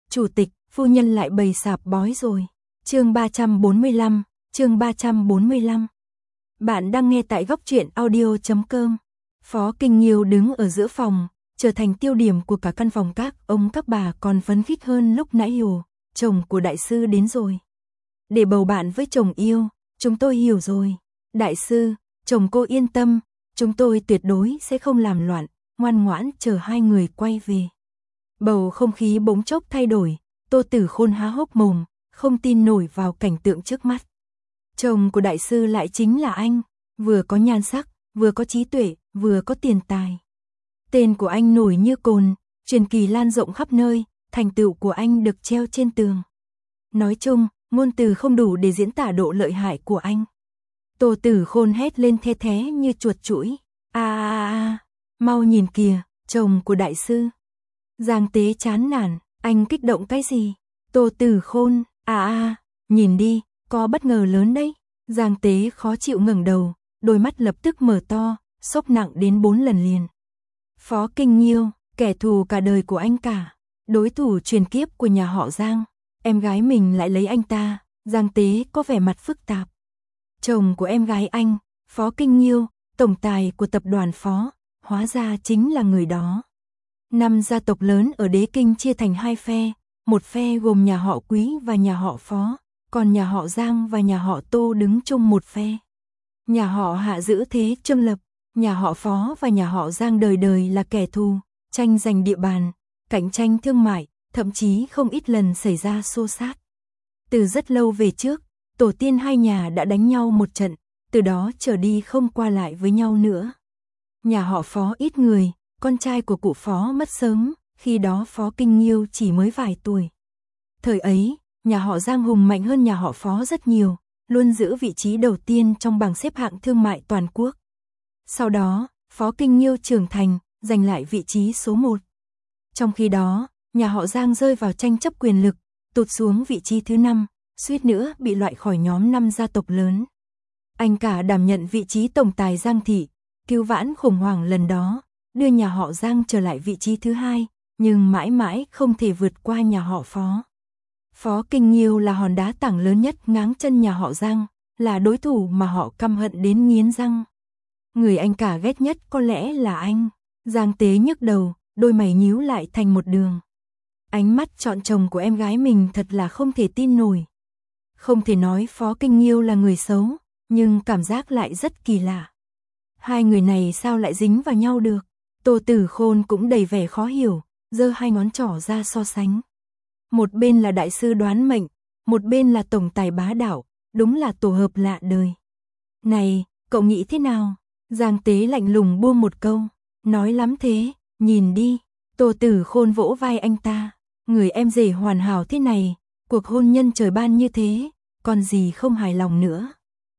Chủ tịch, phu nhân lại bày sạp bói rồi. Chương 345. Bạn đang nghe tại góc truyện audio.com. Phó Kinh Nghiêu đứng ở giữa phòng, trở thành tiêu điểm của cả căn phòng, các ông các bà còn phấn khích hơn lúc nãy. Hiểu, chồng của đại sư đến rồi. Để bầu bạn với chồng yêu, chúng tôi hiểu rồi. Đại sư, chồng cô yên tâm, chúng tôi tuyệt đối sẽ không làm loạn, ngoan ngoãn chờ hai người quay về. Bầu không khí bỗng chốc thay đổi, Tô Tử Khôn há hốc mồm, không tin nổi vào cảnh tượng trước mắt. Chồng của đại sư lại chính là anh, vừa có nhan sắc, vừa có trí tuệ, vừa có tiền tài. Tên của anh nổi như cồn, truyền kỳ lan rộng khắp nơi, thành tựu của anh được treo trên tường. Nói chung, ngôn từ không đủ để diễn tả độ lợi hại của anh. Tô Tử Khôn hét lên the thé như chuột chũi. Mau nhìn kìa, chồng của đại sư. Giang Tế chán nản, anh kích động cái gì? Tô Tử Khôn, nhìn đi, có bất ngờ lớn đấy. Giang Tế khó chịu ngẩng đầu, đôi mắt lập tức mở to, sốc nặng đến 4 lần liền. Phó Kinh Nghiêu, kẻ thù cả đời của anh cả, đối thủ truyền kiếp của nhà họ Giang, em gái mình lại lấy anh ta. Giang Tế có vẻ mặt phức tạp. Chồng của em gái anh, Phó Kinh Nghiêu, tổng tài của tập đoàn Phó, hóa ra chính là người đó. 5 gia tộc lớn ở Đế Kinh chia thành 2 phe, một phe gồm nhà họ Quý và nhà họ Phó, còn nhà họ Giang và nhà họ Tô đứng chung một phe. Nhà họ Hạ giữ thế trung lập, nhà họ Phó và nhà họ Giang đời đời là kẻ thù, tranh giành địa bàn, cạnh tranh thương mại, thậm chí không ít lần xảy ra xô xát. Từ rất lâu về trước, tổ tiên hai nhà đã đánh nhau một trận, từ đó trở đi không qua lại với nhau nữa. Nhà họ Phó ít người, con trai của cụ Phó mất sớm, khi đó Phó Kinh Nghiêu chỉ mới vài tuổi. Thời ấy, nhà họ Giang hùng mạnh hơn nhà họ Phó rất nhiều, luôn giữ vị trí đầu tiên trong bảng xếp hạng thương mại toàn quốc. Sau đó, Phó Kinh Nghiêu trưởng thành, giành lại vị trí số 1. Trong khi đó, nhà họ Giang rơi vào tranh chấp quyền lực, tụt xuống vị trí thứ 5, suýt nữa bị loại khỏi nhóm 5 gia tộc lớn. Anh cả đảm nhận vị trí tổng tài Giang thị, cứu vãn khủng hoảng lần đó, đưa nhà họ Giang trở lại vị trí thứ 2, nhưng mãi mãi không thể vượt qua nhà họ Phó. Phó Kinh Nghiêu là hòn đá tảng lớn nhất ngáng chân nhà họ Giang, là đối thủ mà họ căm hận đến nghiến răng. Người anh cả ghét nhất có lẽ là anh. Giang Tế nhức đầu, đôi mày nhíu lại thành một đường. Ánh mắt chọn chồng của em gái mình thật là không thể tin nổi. Không thể nói Phó Kinh Nghiêu là người xấu, nhưng cảm giác lại rất kỳ lạ. Hai người này sao lại dính vào nhau được? Tô Tử Khôn cũng đầy vẻ khó hiểu, giơ 2 ngón trỏ ra so sánh. Một bên là đại sư đoán mệnh, một bên là tổng tài bá đạo, đúng là tổ hợp lạ đời. Này, cậu nghĩ thế nào? Giang Tế lạnh lùng buông một câu, nói lắm thế, nhìn đi. Tô Tử Khôn vỗ vai anh ta, người em rể hoàn hảo thế này, cuộc hôn nhân trời ban như thế, còn gì không hài lòng nữa.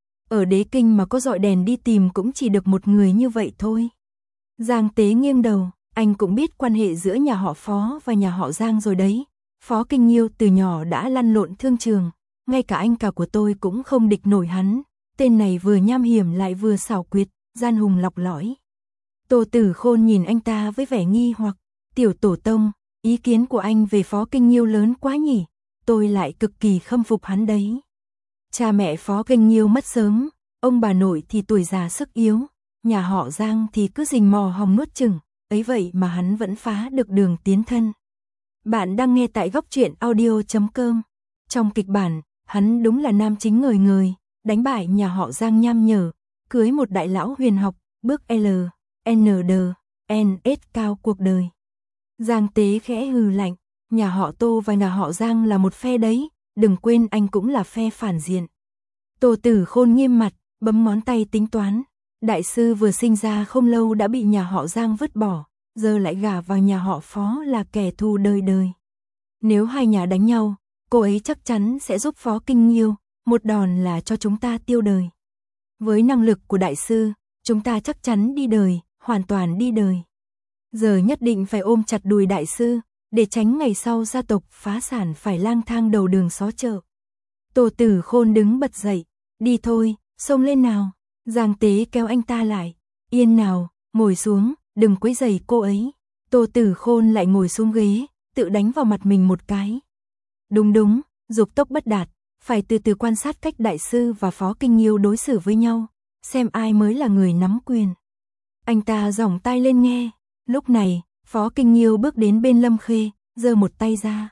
Ở Đế Kinh mà có dọi đèn đi tìm cũng chỉ được một người như vậy thôi. Giang Tế nghiêng đầu, anh cũng biết quan hệ giữa nhà họ Phó và nhà họ Giang rồi đấy. Phó Kinh Nghiêu từ nhỏ đã lăn lộn thương trường, ngay cả anh cả của tôi cũng không địch nổi hắn. Tên này vừa nham hiểm lại vừa xảo quyệt, gian hùng lọc lõi. Tô Tử Khôn nhìn anh ta với vẻ nghi hoặc, tiểu tổ tông, ý kiến của anh về Phó Kinh Nghiêu lớn quá nhỉ, tôi lại cực kỳ khâm phục hắn đấy. Cha mẹ Phó Kinh Nghiêu mất sớm, ông bà nội thì tuổi già sức yếu, nhà họ Giang thì cứ rình mò hòng nuốt chửng, ấy vậy mà hắn vẫn phá được đường tiến thân. Bạn đang nghe tại góc truyện audio.com. Trong kịch bản, hắn đúng là nam chính ngời ngời, đánh bại nhà họ Giang nham nhở, cưới một đại lão huyền học, bước L, N, D, N, S cao cuộc đời. Giang Tế khẽ hừ lạnh, nhà họ Tô và nhà họ Giang là một phe đấy, đừng quên anh cũng là phe phản diện. Tô Tử Khôn nghiêm mặt, bấm ngón tay tính toán. Đại sư vừa sinh ra không lâu đã bị nhà họ Giang vứt bỏ, giờ lại gả vào nhà họ Phó là kẻ thù đời đời. Nếu hai nhà đánh nhau, cô ấy chắc chắn sẽ giúp Phó Kinh Nghiêu, một đòn là cho chúng ta tiêu đời. Với năng lực của đại sư, chúng ta chắc chắn đi đời, hoàn toàn đi đời. Giờ nhất định phải ôm chặt đùi đại sư, để tránh ngày sau gia tộc phá sản phải lang thang đầu đường xó chợ. Tô Tử Khôn đứng bật dậy, đi thôi, xông lên nào. Giang Tế kéo anh ta lại, yên nào, ngồi xuống, đừng quấy rầy cô ấy. Tô Tử Khôn lại ngồi xuống ghế, tự đánh vào mặt mình một cái. Đúng, dục tốc bất đạt, phải từ từ quan sát cách đại sư và Phó Kinh Nghiêu đối xử với nhau, xem ai mới là người nắm quyền. Anh ta giỏng tai lên nghe, lúc này, Phó Kinh Nghiêu bước đến bên Lâm Khê, giơ một tay ra.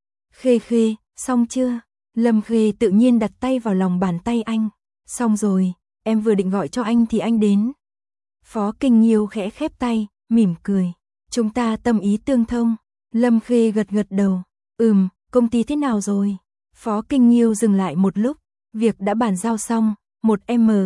Khê, xong chưa? Lâm Khê tự nhiên đặt tay vào lòng bàn tay anh. Xong rồi, em vừa định gọi cho anh thì anh đến. Phó Kinh Nghiêu khẽ khép tay, mỉm cười. Chúng ta tâm ý tương thông. Lâm Khê gật đầu. Công ty thế nào rồi? Phó Kinh Nghiêu dừng lại một lúc. Việc đã bàn giao xong, 1M,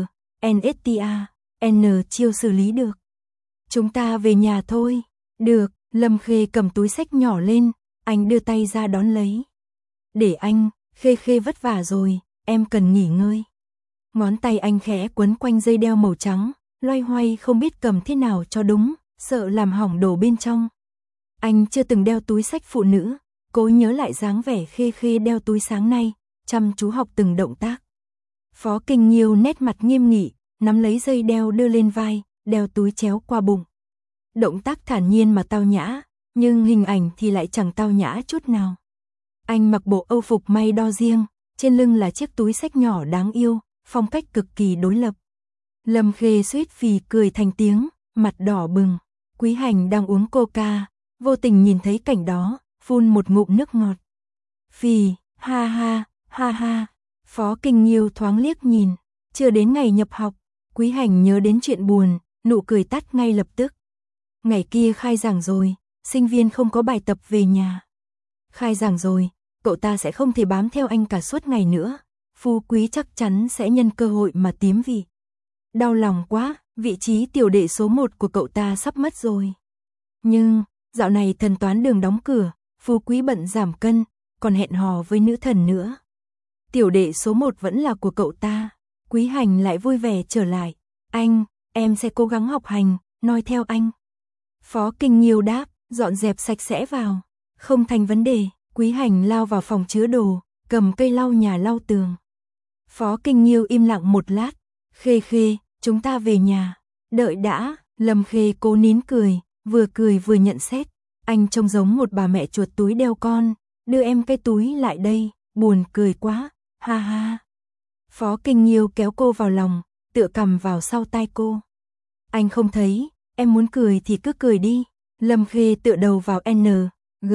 NSTA, N chiêu xử lý được. Chúng ta về nhà thôi. Được, Lâm Khê cầm túi xách nhỏ lên, anh đưa tay ra đón lấy. Để anh, Khê vất vả rồi, em cần nghỉ ngơi. Ngón tay anh khẽ quấn quanh dây đeo màu trắng, loay hoay không biết cầm thế nào cho đúng, sợ làm hỏng đồ bên trong. Anh chưa từng đeo túi xách phụ nữ, cố nhớ lại dáng vẻ Khê đeo túi sáng nay, chăm chú học từng động tác. Phó Kinh Nghiêu nét mặt nghiêm nghị, nắm lấy dây đeo đưa lên vai, đeo túi chéo qua bụng. Động tác thản nhiên mà tao nhã, nhưng hình ảnh thì lại chẳng tao nhã chút nào. Anh mặc bộ âu phục may đo riêng, trên lưng là chiếc túi xách nhỏ đáng yêu, phong cách cực kỳ đối lập. Lâm Khê suýt phì cười thành tiếng, mặt đỏ bừng. Quý Hành đang uống coca, vô tình nhìn thấy cảnh đó, phun một ngụm nước ngọt. Phì, ha ha. Phó Kinh Nghiêu thoáng liếc nhìn, chưa đến ngày nhập học, Quý Hành nhớ đến chuyện buồn, nụ cười tắt ngay lập tức. Ngày kia khai giảng rồi, sinh viên không có bài tập về nhà. Khai giảng rồi, cậu ta sẽ không thể bám theo anh cả suốt ngày nữa. Phú Quý chắc chắn sẽ nhân cơ hội mà tiếm vị. Đau lòng quá, vị trí tiểu đệ số 1 của cậu ta sắp mất rồi. Nhưng, dạo này thần toán đường đóng cửa, Phú Quý bận giảm cân, còn hẹn hò với nữ thần nữa. Tiểu đệ số 1 vẫn là của cậu ta. Quý Hành lại vui vẻ trở lại. Anh, em sẽ cố gắng học hành, noi theo anh. Phó Kinh Nghiêu đáp, dọn dẹp sạch sẽ vào. Không thành vấn đề, Quý Hành lao vào phòng chứa đồ, cầm cây lau nhà lau tường. Phó Kinh Nghiêu im lặng một lát. Khê, chúng ta về nhà. Đợi đã, Lâm Khê cố nín cười vừa nhận xét. Anh trông giống một bà mẹ chuột túi đeo con, đưa em cái túi lại đây, buồn cười quá, ha. Phó Kinh Nghiêu kéo cô vào lòng, tựa cằm vào sau tai cô. Anh không thấy, em muốn cười thì cứ cười đi. Lâm Khê tựa đầu vào N, G,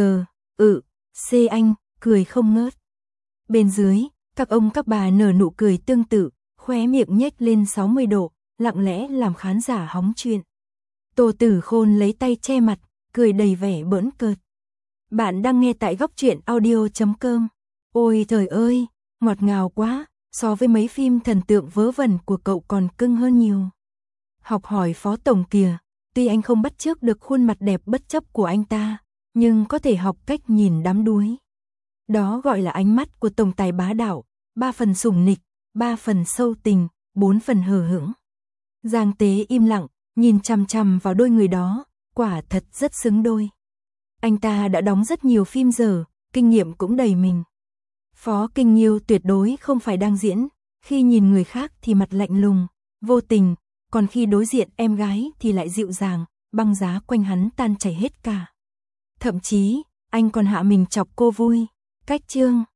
C anh, cười không ngớt. Bên dưới, các ông các bà nở nụ cười tương tự, khóe miệng nhếch lên 60 độ, lặng lẽ làm khán giả hóng chuyện. Tô Tử Khôn lấy tay che mặt, cười đầy vẻ bỡn cợt. Bạn đang nghe tại Góc Truyện Audio.com. Ôi trời ơi, ngọt ngào quá, so với mấy phim thần tượng vớ vẩn của cậu còn cưng hơn nhiều. Học hỏi Phó Tổng kìa, tuy anh không bắt chước được khuôn mặt đẹp bất chấp của anh ta, nhưng có thể học cách nhìn đắm đuối. Đó gọi là ánh mắt của tổng tài bá đạo, 3 phần sủng nịch, 3 phần sâu tình, 4 phần hờ hững. Giang Tế im lặng, nhìn chằm chằm vào đôi người đó, quả thật rất xứng đôi. Anh ta đã đóng rất nhiều phim dở, kinh nghiệm cũng đầy mình. Phó Kinh Nghiêu tuyệt đối không phải đang diễn, khi nhìn người khác thì mặt lạnh lùng, vô tình, còn khi đối diện em gái thì lại dịu dàng, băng giá quanh hắn tan chảy hết cả. Thậm chí, anh còn hạ mình chọc cô vui. Cách chương